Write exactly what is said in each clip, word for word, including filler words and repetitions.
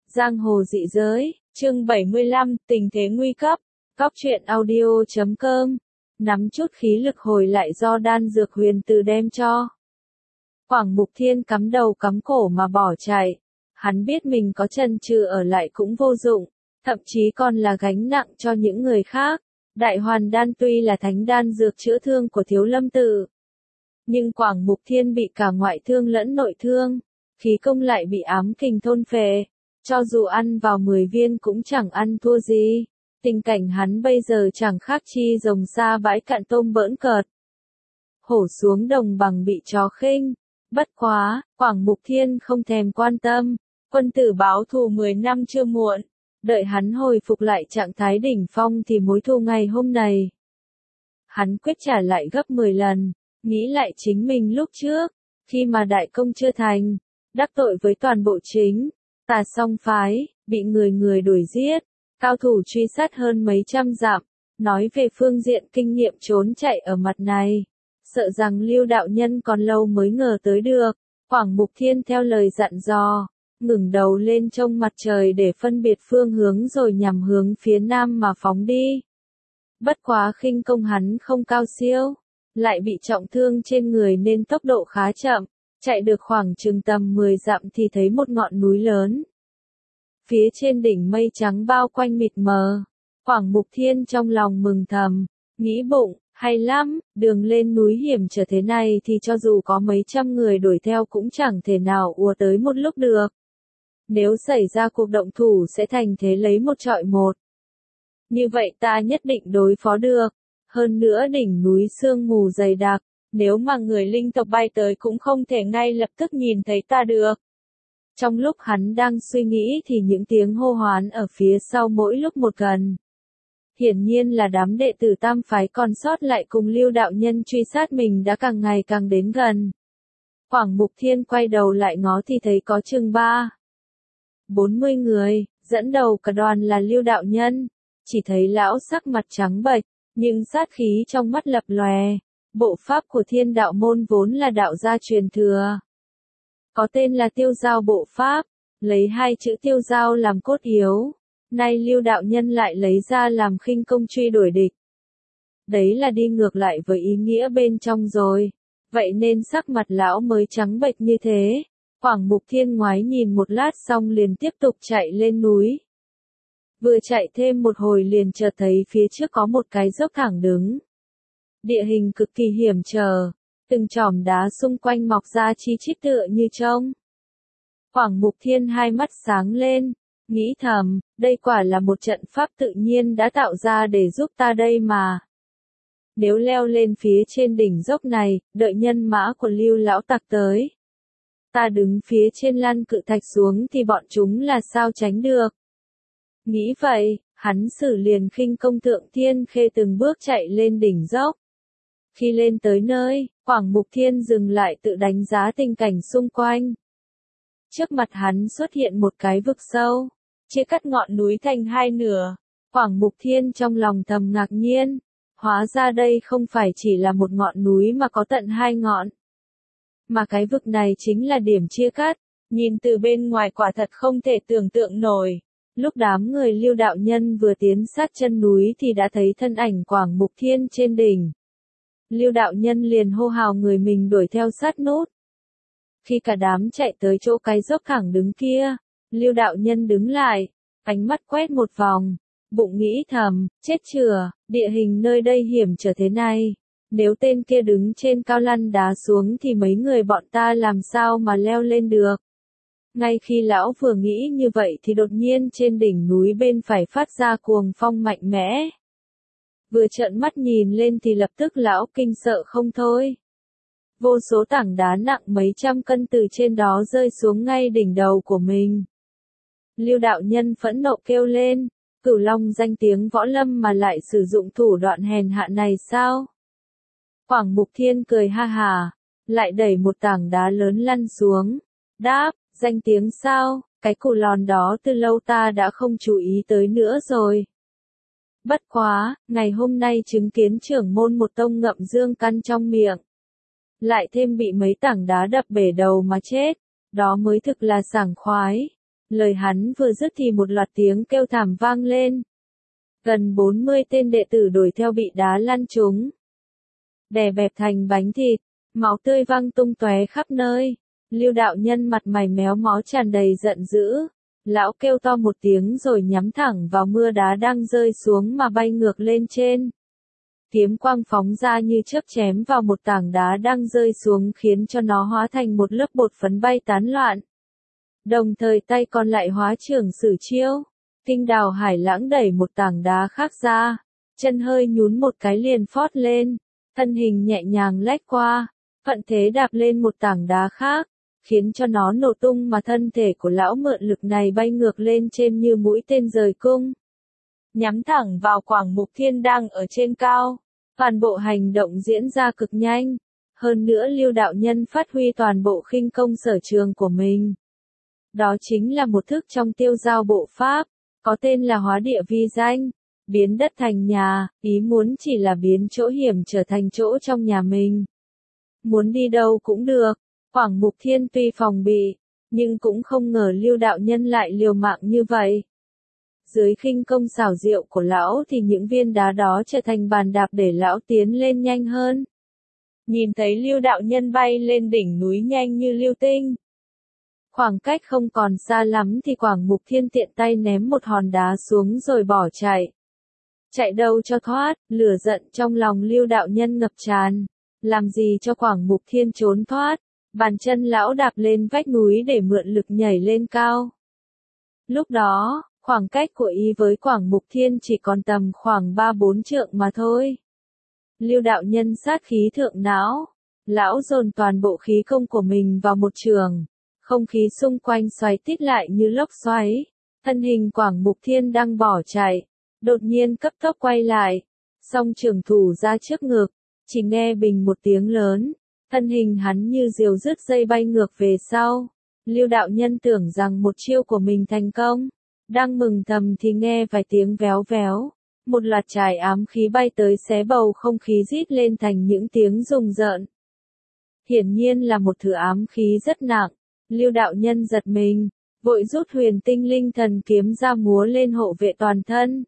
Giang hồ dị giới, chương bảy mươi lăm, tình thế nguy cấp, Cóc truyện audio chấm com, nắm chút khí lực hồi lại do đan dược huyền từ đem cho. Quảng Mục Thiên cắm đầu cắm cổ mà bỏ chạy, hắn biết mình có chần chừ ở lại cũng vô dụng, thậm chí còn là gánh nặng cho những người khác. Đại hoàn đan tuy là thánh đan dược chữa thương của Thiếu Lâm Tự, nhưng Quảng Mục Thiên bị cả ngoại thương lẫn nội thương, khí công lại bị ám kình thôn phệ, cho dù ăn vào mười viên cũng chẳng ăn thua gì. Tình cảnh hắn bây giờ chẳng khác chi rồng xa bãi cạn tôm bỡn cợt. Hổ xuống đồng bằng bị chó khinh. Bất quá, Quảng Mục Thiên không thèm quan tâm, quân tử báo thù mười năm chưa muộn, đợi hắn hồi phục lại trạng thái đỉnh phong thì mối thù ngày hôm này. Hắn quyết trả lại gấp mười lần, nghĩ lại chính mình lúc trước, khi mà đại công chưa thành, đắc tội với toàn bộ chính, tà song phái, bị người người đuổi giết, cao thủ truy sát hơn mấy trăm dặm, nói về phương diện kinh nghiệm trốn chạy ở mặt này. Sợ rằng Lưu đạo nhân còn lâu mới ngờ tới được. Quảng Mục Thiên theo lời dặn dò, ngẩng đầu lên trông mặt trời để phân biệt phương hướng rồi nhằm hướng phía nam mà phóng đi. Bất quá khinh công hắn không cao siêu, lại bị trọng thương trên người nên tốc độ khá chậm, chạy được khoảng chừng tầm mười dặm thì thấy một ngọn núi lớn. Phía trên đỉnh mây trắng bao quanh mịt mờ, Quảng Mục Thiên trong lòng mừng thầm, nghĩ bụng, hay lắm, đường lên núi hiểm trở thế này thì cho dù có mấy trăm người đuổi theo cũng chẳng thể nào ùa tới một lúc được. Nếu xảy ra cuộc động thủ sẽ thành thế lấy một trọi một. Như vậy ta nhất định đối phó được. Hơn nữa đỉnh núi sương mù dày đặc, nếu mà người linh tộc bay tới cũng không thể ngay lập tức nhìn thấy ta được. Trong lúc hắn đang suy nghĩ thì những tiếng hô hoán ở phía sau mỗi lúc một gần. Hiển nhiên là đám đệ tử tam phái còn sót lại cùng Lưu đạo nhân truy sát mình đã càng ngày càng đến gần. Quảng Mục Thiên quay đầu lại ngó thì thấy có chừng ba, bốn mươi người, dẫn đầu cả đoàn là Lưu đạo nhân. Chỉ thấy lão sắc mặt trắng bệch, nhưng sát khí trong mắt lập lòe. Bộ pháp của Thiên đạo môn vốn là đạo gia truyền thừa, có tên là Tiêu Giao bộ pháp, lấy hai chữ tiêu giao làm cốt yếu. Nay Lưu đạo nhân lại lấy ra làm khinh công truy đuổi địch. Đấy là đi ngược lại với ý nghĩa bên trong rồi. Vậy nên sắc mặt lão mới trắng bệch như thế. Quảng Mục Thiên ngoái nhìn một lát xong liền tiếp tục chạy lên núi. Vừa chạy thêm một hồi liền chợt thấy phía trước có một cái dốc thẳng đứng. Địa hình cực kỳ hiểm trở, từng chòm đá xung quanh mọc ra chi chít tựa như trông. Quảng Mục Thiên hai mắt sáng lên. Nghĩ thầm, đây quả là một trận pháp tự nhiên đã tạo ra để giúp ta đây mà. Nếu leo lên phía trên đỉnh dốc này, đợi nhân mã của Lưu lão tặc tới, ta đứng phía trên lăn cự thạch xuống thì bọn chúng là sao tránh được. Nghĩ vậy, hắn sử liền khinh công Thượng Thiên Khê từng bước chạy lên đỉnh dốc. Khi lên tới nơi, Quảng Mục Thiên dừng lại tự đánh giá tình cảnh xung quanh. Trước mặt hắn xuất hiện một cái vực sâu, chia cắt ngọn núi thành hai nửa. Quảng Mục Thiên trong lòng thầm ngạc nhiên, hóa ra đây không phải chỉ là một ngọn núi mà có tận hai ngọn. Mà cái vực này chính là điểm chia cắt, nhìn từ bên ngoài quả thật không thể tưởng tượng nổi. Lúc đám người Lưu đạo nhân vừa tiến sát chân núi thì đã thấy thân ảnh Quảng Mục Thiên trên đỉnh. Lưu đạo nhân liền hô hào người mình đuổi theo sát nút. Khi cả đám chạy tới chỗ cái dốc thẳng đứng kia, Lưu đạo nhân đứng lại, ánh mắt quét một vòng, bụng nghĩ thầm, chết chừa, địa hình nơi đây hiểm trở thế này. Nếu tên kia đứng trên cao lăn đá xuống thì mấy người bọn ta làm sao mà leo lên được. Ngay khi lão vừa nghĩ như vậy thì đột nhiên trên đỉnh núi bên phải phát ra cuồng phong mạnh mẽ. Vừa trợn mắt nhìn lên thì lập tức lão kinh sợ không thôi. Vô số tảng đá nặng mấy trăm cân từ trên đó rơi xuống ngay đỉnh đầu của mình. Lưu đạo nhân phẫn nộ kêu lên, Cửu Long danh tiếng võ lâm mà lại sử dụng thủ đoạn hèn hạ này sao? Quảng Mục Thiên cười ha hà, lại đẩy một tảng đá lớn lăn xuống. Đáp, danh tiếng sao, cái củ lòn đó từ lâu ta đã không chú ý tới nữa rồi. Bất quá, ngày hôm nay chứng kiến trưởng môn một tông ngậm dương căn trong miệng. Lại thêm bị mấy tảng đá đập bể đầu mà chết, đó mới thực là sảng khoái. Lời hắn vừa dứt thì một loạt tiếng kêu thảm vang lên. Gần bốn mươi tên đệ tử đuổi theo bị đá lăn trúng, đè bẹp thành bánh thịt, máu tươi văng tung tóe khắp nơi. Lưu đạo nhân mặt mày méo mó tràn đầy giận dữ. Lão kêu to một tiếng rồi nhắm thẳng vào mưa đá đang rơi xuống mà bay ngược lên trên. Kiếm quang phóng ra như chớp chém vào một tảng đá đang rơi xuống khiến cho nó hóa thành một lớp bột phấn bay tán loạn. Đồng thời tay còn lại hóa trưởng sử chiêu. Kinh Đào Hải Lãng đẩy một tảng đá khác ra, chân hơi nhún một cái liền phót lên, thân hình nhẹ nhàng lách qua, thuận thế đạp lên một tảng đá khác, khiến cho nó nổ tung mà thân thể của lão mượn lực này bay ngược lên trên như mũi tên rời cung. Nhắm thẳng vào Quảng Mục Thiên đang ở trên cao, toàn bộ hành động diễn ra cực nhanh, hơn nữa Lưu đạo nhân phát huy toàn bộ khinh công sở trường của mình. Đó chính là một thức trong tiêu giao bộ pháp, có tên là hóa địa vi danh, biến đất thành nhà, ý muốn chỉ là biến chỗ hiểm trở thành chỗ trong nhà mình. Muốn đi đâu cũng được, Quảng Mục Thiên tuy phòng bị, nhưng cũng không ngờ Lưu đạo nhân lại liều mạng như vậy. Dưới khinh công xảo diệu của lão thì những viên đá đó trở thành bàn đạp để lão tiến lên nhanh hơn. Nhìn thấy Lưu đạo nhân bay lên đỉnh núi nhanh như lưu tinh. Khoảng cách không còn xa lắm thì Quảng Mục Thiên tiện tay ném một hòn đá xuống rồi bỏ chạy. Chạy đâu cho thoát, lửa giận trong lòng Lưu đạo nhân ngập tràn. Làm gì cho Quảng Mục Thiên trốn thoát, bàn chân lão đạp lên vách núi để mượn lực nhảy lên cao. Lúc đó, khoảng cách của y với Quảng Mục Thiên chỉ còn tầm khoảng ba bốn trượng mà thôi. Lưu đạo nhân sát khí thượng não, lão dồn toàn bộ khí công của mình vào một trường. Không khí xung quanh xoáy tít lại như lốc xoáy, thân hình Quảng Mục Thiên đang bỏ chạy, đột nhiên cấp tốc quay lại, song trường thủ ra trước ngực, chỉ nghe bình một tiếng lớn, thân hình hắn như diều rứt dây bay ngược về sau. Lưu đạo nhân tưởng rằng một chiêu của mình thành công, đang mừng thầm thì nghe vài tiếng véo véo, một loạt chài ám khí bay tới xé bầu không khí rít lên thành những tiếng rùng rợn. Hiển nhiên là một thứ ám khí rất nặng. Lưu đạo nhân giật mình, vội rút huyền tinh linh thần kiếm ra múa lên hộ vệ toàn thân.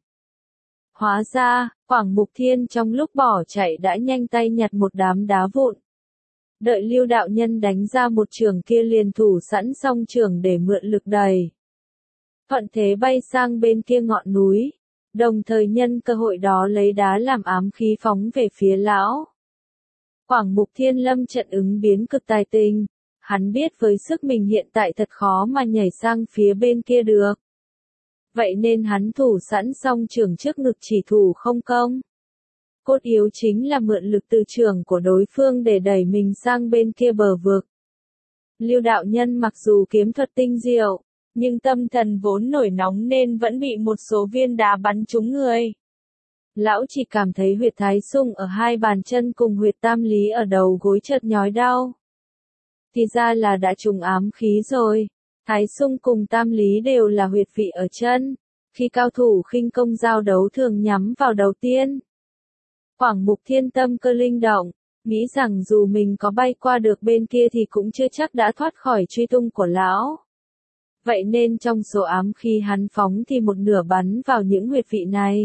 Hóa ra, Quảng Mục Thiên trong lúc bỏ chạy đã nhanh tay nhặt một đám đá vụn. Đợi Lưu đạo nhân đánh ra một trường kia liền thủ sẵn song trường để mượn lực đẩy. Thuận thế bay sang bên kia ngọn núi, đồng thời nhân cơ hội đó lấy đá làm ám khí phóng về phía lão. Quảng Mục Thiên lâm trận ứng biến cực tài tình. Hắn biết với sức mình hiện tại thật khó mà nhảy sang phía bên kia được. Vậy nên hắn thủ sẵn song trường trước ngực chỉ thủ không công. Cốt yếu chính là mượn lực từ trường của đối phương để đẩy mình sang bên kia bờ vực. Lưu đạo nhân mặc dù kiếm thuật tinh diệu, nhưng tâm thần vốn nổi nóng nên vẫn bị một số viên đá bắn trúng người. Lão chỉ cảm thấy huyệt thái sung ở hai bàn chân cùng huyệt tam lý ở đầu gối chợt nhói đau. Thì ra là đã trùng ám khí rồi. Thái sung cùng tam lý đều là huyệt vị ở chân. Khi cao thủ khinh công giao đấu thường nhắm vào đầu tiên. Quảng Mục Thiên tâm cơ linh động, nghĩ rằng dù mình có bay qua được bên kia thì cũng chưa chắc đã thoát khỏi truy tung của lão. Vậy nên trong số ám khí hắn phóng thì một nửa bắn vào những huyệt vị này.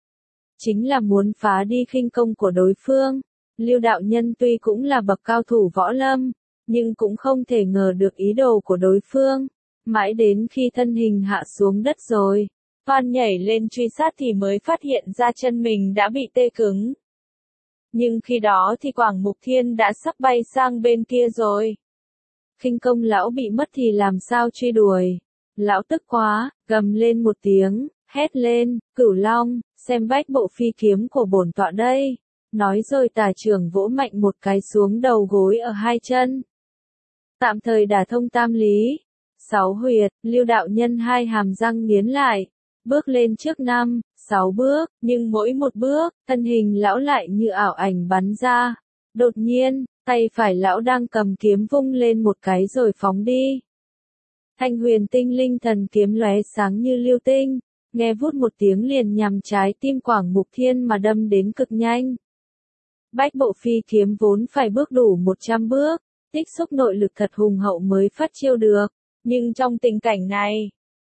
Chính là muốn phá đi khinh công của đối phương. Lưu đạo nhân tuy cũng là bậc cao thủ võ lâm, nhưng cũng không thể ngờ được ý đồ của đối phương. Mãi đến khi thân hình hạ xuống đất rồi, toan nhảy lên truy sát thì mới phát hiện ra chân mình đã bị tê cứng. Nhưng khi đó thì Quảng Mục Thiên đã sắp bay sang bên kia rồi. Khinh công lão bị mất thì làm sao truy đuổi. Lão tức quá, gầm lên một tiếng, hét lên, Cửu Long, xem bách bộ phi kiếm của bổn tọa đây. Nói rồi tà trưởng vỗ mạnh một cái xuống đầu gối ở hai chân. Tạm thời đả thông tam lý. Sáu huyệt, Lưu đạo nhân hai hàm răng nghiến lại. Bước lên trước năm, sáu bước, nhưng mỗi một bước, thân hình lão lại như ảo ảnh bắn ra. Đột nhiên, tay phải lão đang cầm kiếm vung lên một cái rồi phóng đi. Thanh huyền tinh linh thần kiếm lóe sáng như lưu tinh, nghe vút một tiếng liền nhằm trái tim Quảng Mục Thiên mà đâm đến cực nhanh. Bách bộ phi kiếm vốn phải bước đủ một trăm bước, tích xúc nội lực thật hùng hậu mới phát chiêu được, nhưng trong tình cảnh này,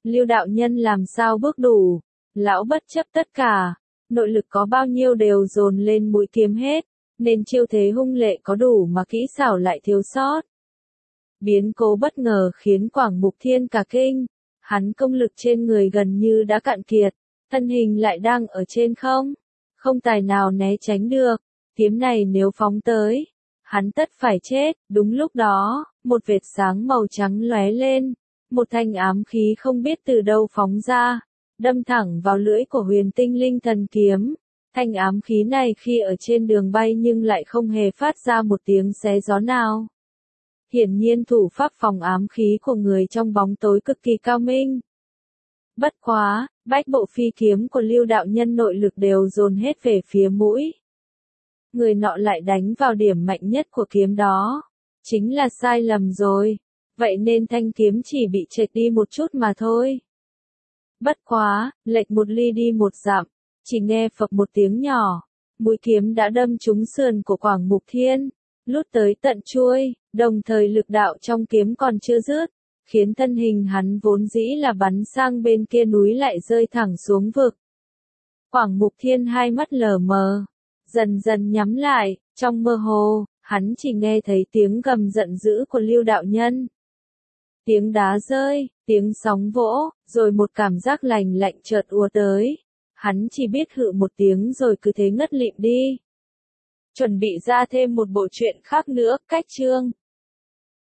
Lưu đạo nhân làm sao bước đủ, lão bất chấp tất cả, nội lực có bao nhiêu đều dồn lên mũi kiếm hết, nên chiêu thế hung lệ có đủ mà kỹ xảo lại thiếu sót. Biến cố bất ngờ khiến Quảng Mục Thiên cả kinh, hắn công lực trên người gần như đã cạn kiệt, thân hình lại đang ở trên không, không tài nào né tránh được, kiếm này nếu phóng tới, hắn tất phải chết. Đúng lúc đó, một vệt sáng màu trắng lóe lên, một thanh ám khí không biết từ đâu phóng ra, đâm thẳng vào lưỡi của Huyền Tinh Linh Thần kiếm. Thanh ám khí này khi ở trên đường bay nhưng lại không hề phát ra một tiếng xé gió nào. Hiển nhiên thủ pháp phòng ám khí của người trong bóng tối cực kỳ cao minh. Bất quá, bách bộ phi kiếm của Lưu đạo nhân nội lực đều dồn hết về phía mũi. Người nọ lại đánh vào điểm mạnh nhất của kiếm đó. Chính là sai lầm rồi. Vậy nên thanh kiếm chỉ bị trệch đi một chút mà thôi. Bất quá, lệch một ly đi một dặm, chỉ nghe phập một tiếng nhỏ, mũi kiếm đã đâm trúng sườn của Quảng Mục Thiên, lút tới tận chuôi, đồng thời lực đạo trong kiếm còn chưa dứt, khiến thân hình hắn vốn dĩ là bắn sang bên kia núi lại rơi thẳng xuống vực. Quảng Mục Thiên hai mắt lờ mờ, dần dần nhắm lại, trong mơ hồ, hắn chỉ nghe thấy tiếng gầm giận dữ của Lưu đạo nhân. Tiếng đá rơi, tiếng sóng vỗ, rồi một cảm giác lành lạnh chợt ùa tới. Hắn chỉ biết hự một tiếng rồi cứ thế ngất lịm đi. Chuẩn bị ra thêm một bộ truyện khác nữa, cách chương.